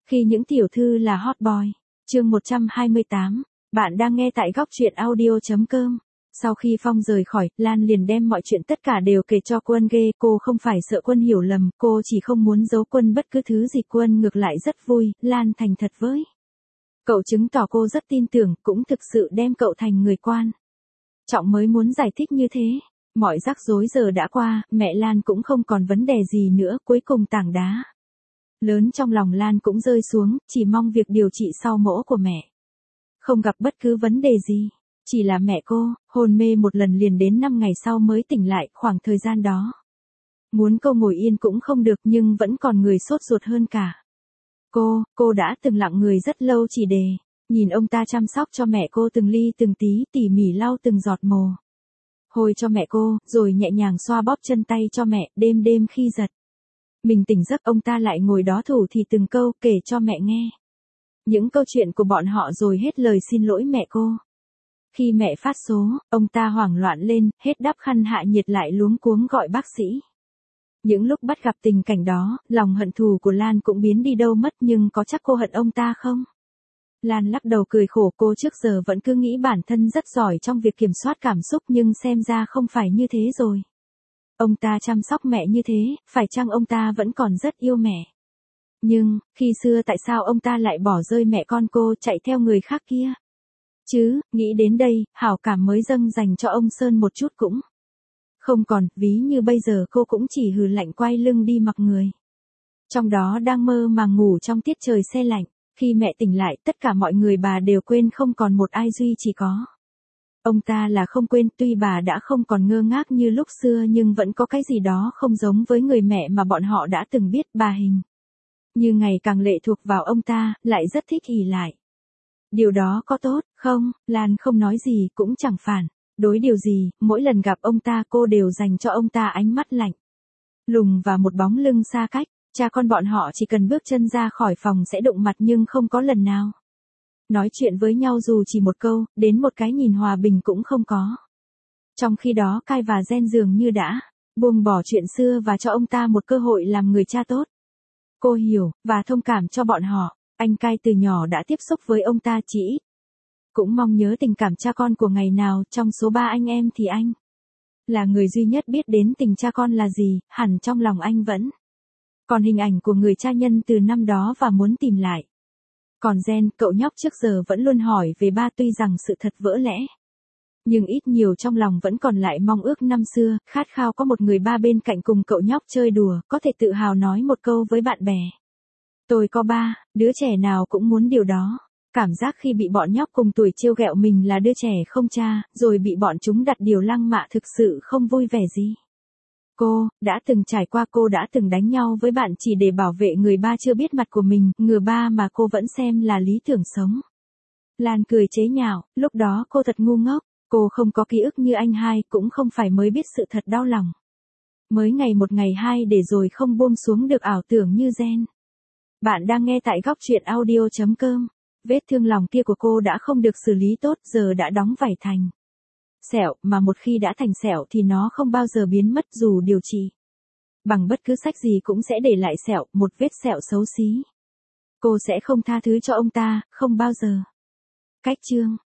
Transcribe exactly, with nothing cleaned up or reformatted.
Khi những tiểu thư là hot boy. Chương một trăm hai mươi tám. Bạn đang nghe tại góc truyện audio.com. Sau khi Phong rời khỏi, Lan liền đem mọi chuyện tất cả đều kể cho Quân ghê. Cô không phải sợ Quân hiểu lầm, cô chỉ không muốn giấu Quân bất cứ thứ gì. Quân ngược lại rất vui, Lan thành thật với cậu, chứng tỏ cô rất tin tưởng, cũng thực sự đem cậu thành người quan trọng mới muốn giải thích như thế. Mọi rắc rối giờ đã qua, mẹ Lan cũng không còn vấn đề gì nữa. Cuối cùng tảng đá lớn trong lòng Lan cũng rơi xuống, chỉ mong việc điều trị sau mổ của mẹ không gặp bất cứ vấn đề gì. Chỉ là mẹ cô, hôn mê một lần liền đến năm ngày sau mới tỉnh lại. Khoảng thời gian đó, muốn cô ngồi yên cũng không được, nhưng vẫn còn người sốt ruột hơn cả. Cô, cô đã từng lặng người rất lâu chỉ để nhìn ông ta chăm sóc cho mẹ cô từng ly từng tí, tỉ mỉ lau từng giọt mồ hôi cho mẹ cô, rồi nhẹ nhàng xoa bóp chân tay cho mẹ. Đêm đêm khi giật mình tỉnh giấc, ông ta lại ngồi đó thủ thì từng câu, kể cho mẹ nghe những câu chuyện của bọn họ rồi hết lời xin lỗi mẹ cô. Khi mẹ phát số, ông ta hoảng loạn lên, hết đắp khăn hạ nhiệt lại luống cuống gọi bác sĩ. Những lúc bắt gặp tình cảnh đó, lòng hận thù của Lan cũng biến đi đâu mất, nhưng có chắc cô hận ông ta không? Lan lắc đầu cười khổ, cô trước giờ vẫn cứ nghĩ bản thân rất giỏi trong việc kiểm soát cảm xúc, nhưng xem ra không phải như thế rồi. Ông ta chăm sóc mẹ như thế, phải chăng ông ta vẫn còn rất yêu mẹ? Nhưng, khi xưa tại sao ông ta lại bỏ rơi mẹ con cô chạy theo người khác kia? Chứ, nghĩ đến đây, hảo cảm mới dâng dành cho ông Sơn một chút cũng không còn, ví như bây giờ cô cũng chỉ hừ lạnh quay lưng đi mặc người. Trong đó đang mơ màng ngủ trong tiết trời se lạnh. Khi mẹ tỉnh lại, tất cả mọi người bà đều quên, không còn một ai, duy chỉ có ông ta là không quên. Tuy bà đã không còn ngơ ngác như lúc xưa, nhưng vẫn có cái gì đó không giống với người mẹ mà bọn họ đã từng biết. Bà hình như ngày càng lệ thuộc vào ông ta, lại rất thích ỷ lại. Điều đó có tốt không? Lan không nói gì, cũng chẳng phản đối điều gì. Mỗi lần gặp ông ta, cô đều dành cho ông ta ánh mắt lạnh lùng và một bóng lưng xa cách. Cha con bọn họ chỉ cần bước chân ra khỏi phòng sẽ đụng mặt, nhưng không có lần nào nói chuyện với nhau dù chỉ một câu, đến một cái nhìn hòa bình cũng không có. Trong khi đó Kai và Gen dường như đã buông bỏ chuyện xưa và cho ông ta một cơ hội làm người cha tốt. Cô hiểu và thông cảm cho bọn họ. Anh Kai từ nhỏ đã tiếp xúc với ông ta, chỉ cũng mong nhớ tình cảm cha con của ngày nào. Trong số ba anh em thì anh là người duy nhất biết đến tình cha con là gì. Hẳn trong lòng anh vẫn còn hình ảnh của người cha nhân từ năm đó và muốn tìm lại. Còn Gen, cậu nhóc trước giờ vẫn luôn hỏi về ba, tuy rằng sự thật vỡ lẽ, nhưng ít nhiều trong lòng vẫn còn lại mong ước năm xưa, khát khao có một người ba bên cạnh cùng cậu nhóc chơi đùa, có thể tự hào nói một câu với bạn bè: tôi có ba. Đứa trẻ nào cũng muốn điều đó. Cảm giác khi bị bọn nhóc cùng tuổi trêu ghẹo mình là đứa trẻ không cha, rồi bị bọn chúng đặt điều lăng mạ, thực sự không vui vẻ gì. Cô đã từng trải qua, cô đã từng đánh nhau với bạn chỉ để bảo vệ người ba chưa biết mặt của mình, người ba mà cô vẫn xem là lý tưởng sống. Lan cười chế nhạo, lúc đó cô thật ngu ngốc, cô không có ký ức như anh hai, cũng không phải mới biết sự thật đau lòng. Mới ngày một ngày hai để rồi không buông xuống được ảo tưởng như Gen. Bạn đang nghe tại góc truyện audio.com. Vết thương lòng kia của cô đã không được xử lý tốt, giờ đã đóng vảy thành sẹo, mà một khi đã thành sẹo thì nó không bao giờ biến mất, dù điều trị bằng bất cứ sách gì cũng sẽ để lại sẹo, một vết sẹo xấu xí. Cô sẽ không tha thứ cho ông ta, không bao giờ. Cách chương